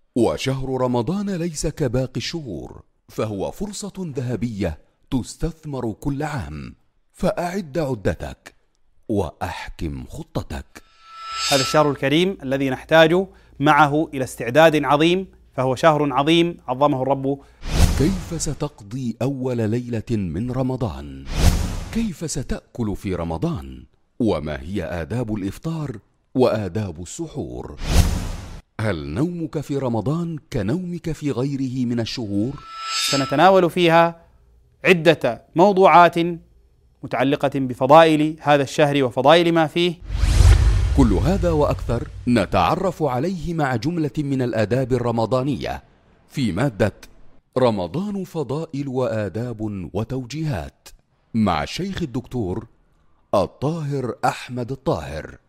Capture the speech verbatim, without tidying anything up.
وشهر رمضان ليس كباقي الشهور، فهو فرصة ذهبية تستثمر كل عام، فأعد عدتك وأحكم خطتك. هذا الشهر الكريم الذي نحتاج معه إلى استعداد عظيم، فهو شهر عظيم عظمه الرب. كيف ستقضي أول ليلة من رمضان؟ كيف ستأكل في رمضان؟ وما هي آداب الإفطار وآداب السحور؟ هل نومك في رمضان كنومك في غيره من الشهور؟ سنتناول فيها عدة موضوعات متعلقة بفضائل هذا الشهر وفضائل ما فيه. كل هذا وأكثر نتعرف عليه مع جملة من الآداب الرمضانية في مادة رمضان فضائل وآداب وتوجيهات مع الشيخ الدكتور الطاهر أحمد الطاهر.